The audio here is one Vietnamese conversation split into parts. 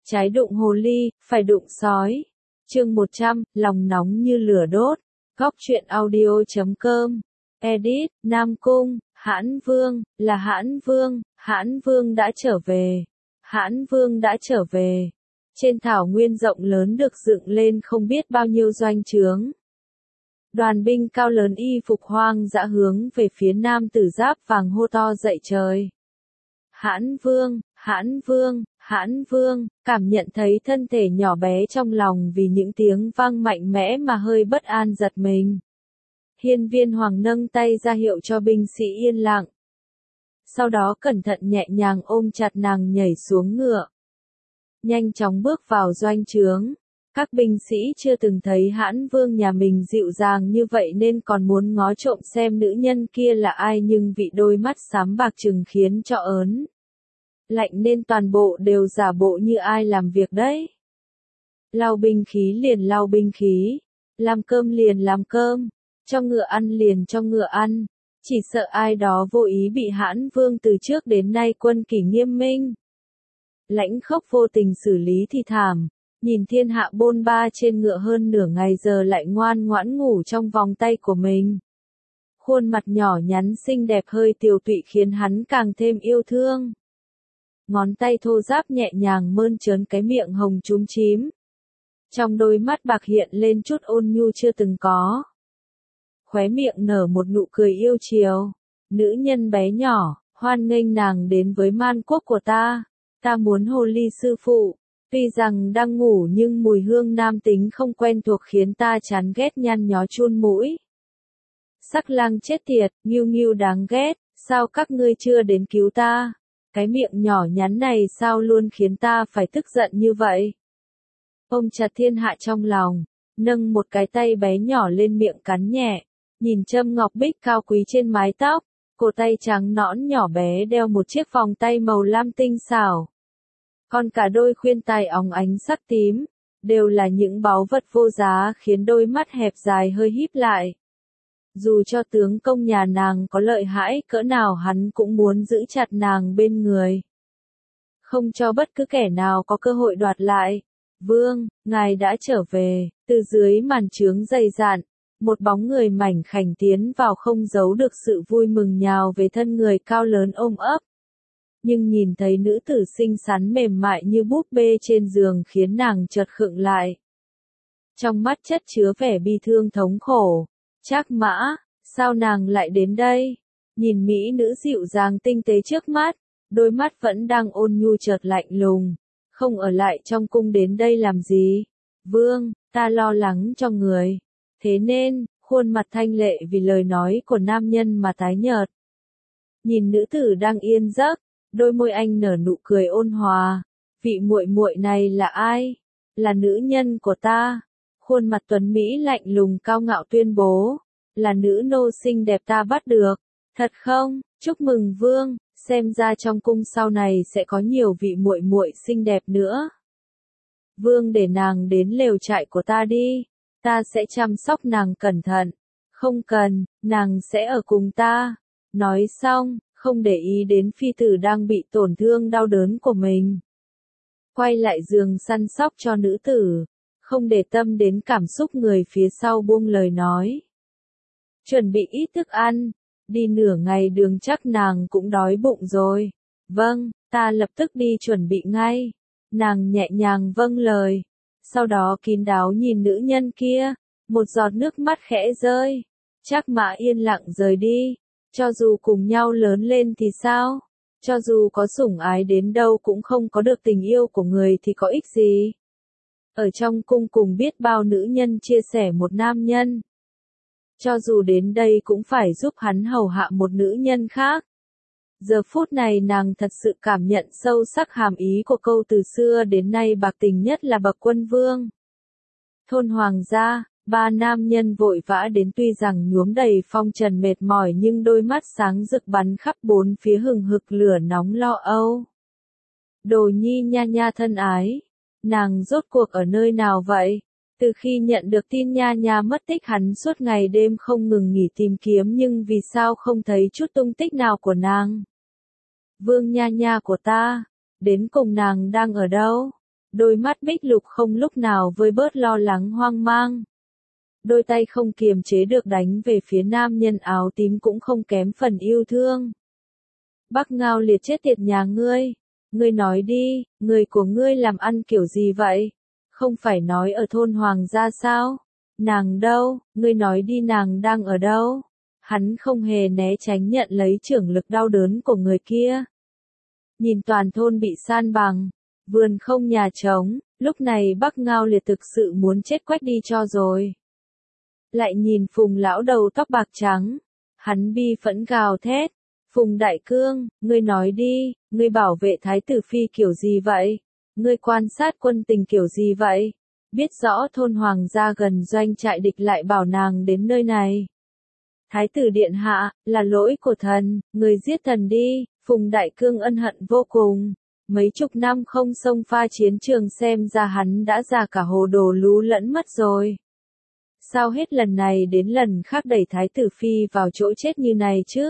Trái đụng hồ ly, phải đụng sói. Chương 100, lòng nóng như lửa đốt. Góc truyện audio.com. Edit, Nam Cung, Hãn Vương, là Hãn Vương đã trở về. Hãn Vương đã trở về. Trên thảo nguyên rộng lớn được dựng lên không biết bao nhiêu doanh trướng. Đoàn binh cao lớn y phục hoang dã hướng về phía nam tử giáp vàng hô to dậy trời. Hãn Vương, Hãn Vương, Hãn Vương, cảm nhận thấy thân thể nhỏ bé trong lòng vì những tiếng vang mạnh mẽ mà hơi bất an giật mình. Hiên Viên Hoàng nâng tay ra hiệu cho binh sĩ yên lặng. Sau đó cẩn thận nhẹ nhàng ôm chặt nàng nhảy xuống ngựa. Nhanh chóng bước vào doanh trướng. Các binh sĩ chưa từng thấy Hãn Vương nhà mình dịu dàng như vậy nên còn muốn ngó trộm xem nữ nhân kia là ai, nhưng vị đôi mắt xám bạc trừng khiến cho ớn lạnh nên toàn bộ đều giả bộ như ai làm việc đấy. Lau binh khí liền lau binh khí, làm cơm liền làm cơm, cho ngựa ăn liền cho ngựa ăn, chỉ sợ ai đó vô ý bị Hãn Vương từ trước đến nay quân kỷ nghiêm minh. Lãnh Khốc vô tình xử lý thì thảm, nhìn thiên hạ bôn ba trên ngựa hơn nửa ngày giờ lại ngoan ngoãn ngủ trong vòng tay của mình. Khuôn mặt nhỏ nhắn xinh đẹp hơi tiều tụy khiến hắn càng thêm yêu thương. Ngón tay thô ráp nhẹ nhàng mơn trớn cái miệng hồng chúm chím. Trong đôi mắt bạc hiện lên chút ôn nhu chưa từng có. Khóe miệng nở một nụ cười yêu chiều. Nữ nhân bé nhỏ, hoan nghênh nàng đến với man quốc của ta. Ta muốn hồ ly sư phụ. Tuy rằng đang ngủ nhưng mùi hương nam tính không quen thuộc khiến ta chán ghét nhăn nhó chun mũi. Sắc lang chết tiệt, Ngưu Ngưu đáng ghét, sao các ngươi chưa đến cứu ta? Cái miệng nhỏ nhắn này sao luôn khiến ta phải tức giận như vậy? Ôm chặt thiên hạ trong lòng, nâng một cái tay bé nhỏ lên miệng cắn nhẹ, nhìn châm ngọc bích cao quý trên mái tóc, cổ tay trắng nõn nhỏ bé đeo một chiếc vòng tay màu lam tinh xảo. Còn cả đôi khuyên tai óng ánh sắc tím, đều là những báu vật vô giá khiến đôi mắt hẹp dài hơi híp lại. Dù cho tướng công nhà nàng có lợi hại cỡ nào hắn cũng muốn giữ chặt nàng bên người. Không cho bất cứ kẻ nào có cơ hội đoạt lại. Vương, ngài đã trở về, từ dưới màn trướng dày dạn, một bóng người mảnh khảnh tiến vào không giấu được sự vui mừng nhào về thân người cao lớn ôm ấp. Nhưng nhìn thấy nữ tử xinh xắn mềm mại như búp bê trên giường khiến nàng chợt khựng lại. Trong mắt chất chứa vẻ bi thương thống khổ. Trác Mã, sao nàng lại đến đây? Nhìn mỹ nữ dịu dàng tinh tế trước mắt, đôi mắt vẫn đang ôn nhu chợt lạnh lùng. Không ở lại trong cung đến đây làm gì? Vương, ta lo lắng cho người. Thế nên, khuôn mặt thanh lệ vì lời nói của nam nhân mà tái nhợt. Nhìn nữ tử đang yên giấc, đôi môi anh nở nụ cười ôn hòa. Vị muội muội này là ai? Là nữ nhân của ta. Khuôn mặt tuấn mỹ lạnh lùng cao ngạo tuyên bố, là nữ nô xinh đẹp ta bắt được. Thật không? Chúc mừng vương, xem ra trong cung sau này sẽ có nhiều vị muội muội xinh đẹp nữa. Vương để nàng đến lều trại của ta đi, ta sẽ chăm sóc nàng cẩn thận. Không cần, nàng sẽ ở cùng ta. Nói xong, không để ý đến phi tử đang bị tổn thương đau đớn của mình. Quay lại giường săn sóc cho nữ tử. Không để tâm đến cảm xúc người phía sau buông lời nói. Chuẩn bị ít thức ăn, đi nửa ngày đường chắc nàng cũng đói bụng rồi. Vâng, ta lập tức đi chuẩn bị ngay. Nàng nhẹ nhàng vâng lời. Sau đó kín đáo nhìn nữ nhân kia, một giọt nước mắt khẽ rơi. Trác Mã yên lặng rời đi. Cho dù cùng nhau lớn lên thì sao? Cho dù có sủng ái đến đâu cũng không có được tình yêu của người thì có ích gì? Ở trong cung cùng biết bao nữ nhân chia sẻ một nam nhân. Cho dù đến đây cũng phải giúp hắn hầu hạ một nữ nhân khác. Giờ phút này nàng thật sự cảm nhận sâu sắc hàm ý của câu từ xưa đến nay bạc tình nhất là bậc quân vương. Thôn hoàng gia, ba nam nhân vội vã đến tuy rằng nhuốm đầy phong trần mệt mỏi nhưng đôi mắt sáng rực bắn khắp bốn phía hừng hực lửa nóng lo âu. Đồ nhi nha nha thân ái. Nàng rốt cuộc ở nơi nào vậy? Từ khi nhận được tin nha nha mất tích hắn suốt ngày đêm không ngừng nghỉ tìm kiếm nhưng vì sao không thấy chút tung tích nào của nàng? Vương nha nha của ta, đến cùng nàng đang ở đâu? Đôi mắt Bích Lục không lúc nào vơi bớt lo lắng hoang mang. Đôi tay không kiềm chế được đánh về phía nam nhân áo tím cũng không kém phần yêu thương. Bắc Ngao Liệt chết tiệt nhà ngươi nói đi, người của ngươi làm ăn kiểu gì vậy? Không phải nói ở thôn Hoàng gia sao? Nàng đâu, ngươi nói đi nàng đang ở đâu? Hắn không hề né tránh nhận lấy chưởng lực đau đớn của người kia. Nhìn toàn thôn bị san bằng, vườn không nhà trống, lúc này Bắc Ngao Liệt thực sự muốn chết quách đi cho rồi. Lại nhìn Phùng lão đầu tóc bạc trắng, hắn bi phẫn gào thét, Phùng Đại Cương, ngươi nói đi, ngươi bảo vệ Thái tử Phi kiểu gì vậy? Ngươi quan sát quân tình kiểu gì vậy? Biết rõ thôn Hoàng gia gần doanh trại địch lại bảo nàng đến nơi này. Thái tử điện hạ, là lỗi của thần, người giết thần đi. Phùng Đại Cương ân hận vô cùng. Mấy chục năm không xông pha chiến trường xem ra hắn đã già cả hồ đồ lú lẫn mất rồi. Sao hết lần này đến lần khác đẩy Thái tử Phi vào chỗ chết như này chứ?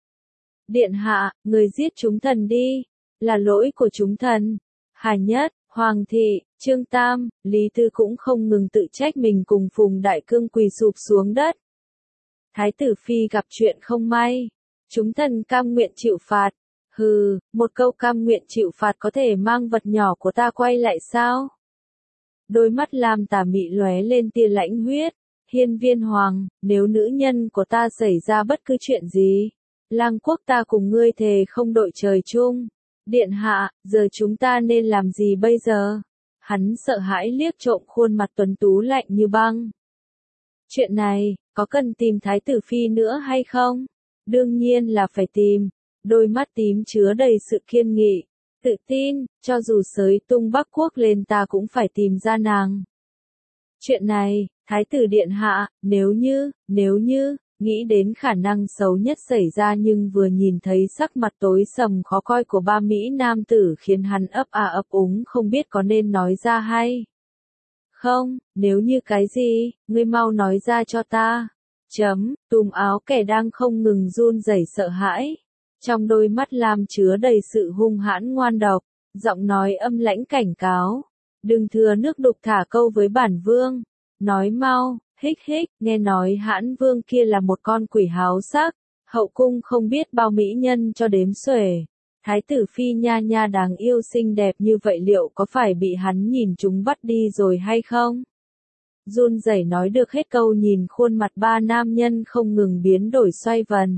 Điện hạ, người giết chúng thần đi. Là lỗi của chúng thần. Hà Nhất, Hoàng thị, Trương Tam, Lý Tư cũng không ngừng tự trách mình cùng Phùng Đại Cương quỳ sụp xuống đất. Thái tử Phi gặp chuyện không may. Chúng thần cam nguyện chịu phạt. Hừ, một câu cam nguyện chịu phạt có thể mang vật nhỏ của ta quay lại sao? Đôi mắt Lam Tà Mị lóe lên tia lãnh huyết. Hiên Viên Hoàng, nếu nữ nhân của ta xảy ra bất cứ chuyện gì, Lang quốc ta cùng ngươi thề không đội trời chung. Điện hạ, giờ chúng ta nên làm gì bây giờ? Hắn sợ hãi liếc trộm khuôn mặt tuấn tú lạnh như băng. Chuyện này, có cần tìm Thái tử Phi nữa hay không? Đương nhiên là phải tìm. Đôi mắt tím chứa đầy sự kiên nghị, tự tin, cho dù xới tung Bắc quốc lên ta cũng phải tìm ra nàng. Chuyện này, Thái tử điện hạ, nếu như, nghĩ đến khả năng xấu nhất xảy ra nhưng vừa nhìn thấy sắc mặt tối sầm khó coi của ba Mỹ nam tử khiến hắn ấp ấp úng không biết có nên nói ra hay không. Nếu như cái gì, ngươi mau nói ra cho ta. Túm áo kẻ đang không ngừng run rẩy sợ hãi. Trong đôi mắt Lam chứa đầy sự hung hãn ngoan độc, giọng nói âm lãnh cảnh cáo. Đừng thừa nước đục thả câu với bản vương. Nói mau, hích, nghe nói Hãn vương kia là một con quỷ háo sắc. Hậu cung không biết bao mỹ nhân cho đếm xuể. Thái tử Phi nha nha đáng yêu xinh đẹp như vậy liệu có phải bị hắn nhìn chúng bắt đi rồi hay không? Run rẩy nói được hết câu nhìn khuôn mặt ba nam nhân không ngừng biến đổi xoay vần.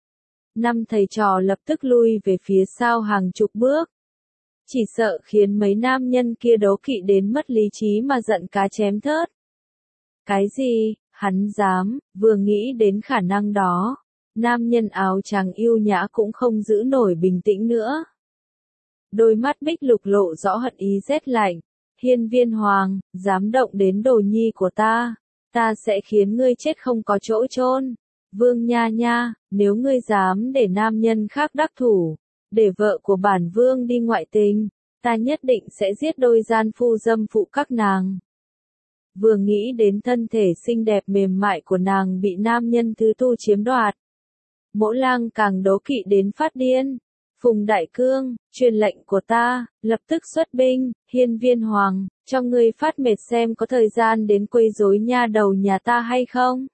Năm thầy trò lập tức lui về phía sau hàng chục bước. Chỉ sợ khiến mấy nam nhân kia đố kỵ đến mất lý trí mà giận cá chém thớt. Cái gì, hắn dám, vừa nghĩ đến khả năng đó. Nam nhân áo trắng yêu nhã cũng không giữ nổi bình tĩnh nữa. Đôi mắt Bích Lục lộ rõ hận ý rét lạnh. Hiên Viên Hoàng, dám động đến đồ nhi của ta sẽ khiến ngươi chết không có chỗ chôn. Vương nha nha, nếu ngươi dám để nam nhân khác đắc thủ, để vợ của bản vương đi ngoại tình, ta nhất định sẽ giết đôi gian phu dâm phụ các nàng. Vừa nghĩ đến thân thể xinh đẹp mềm mại của nàng bị nam nhân thứ tu chiếm đoạt, Mỗ Lang càng đố kỵ đến phát điên. Phùng Đại Cương, truyền lệnh của ta, lập tức xuất binh. Hiên Viên Hoàng, cho ngươi phát mệt xem có thời gian đến quấy rối nha đầu nhà ta hay không.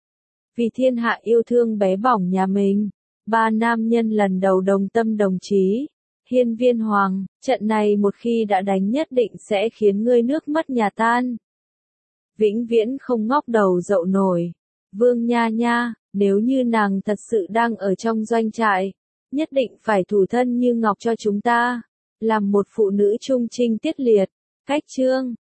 Vì thiên hạ yêu thương bé bỏng nhà mình, ba nam nhân lần đầu đồng tâm đồng chí. Hiên Viên Hoàng, trận này một khi đã đánh nhất định sẽ khiến ngươi nước mất nhà tan. Vĩnh viễn không ngóc đầu dậu nổi. Vương nha nha, nếu như nàng thật sự đang ở trong doanh trại, nhất định phải thủ thân như ngọc cho chúng ta. Làm một phụ nữ trung trinh tiết liệt. Cách chương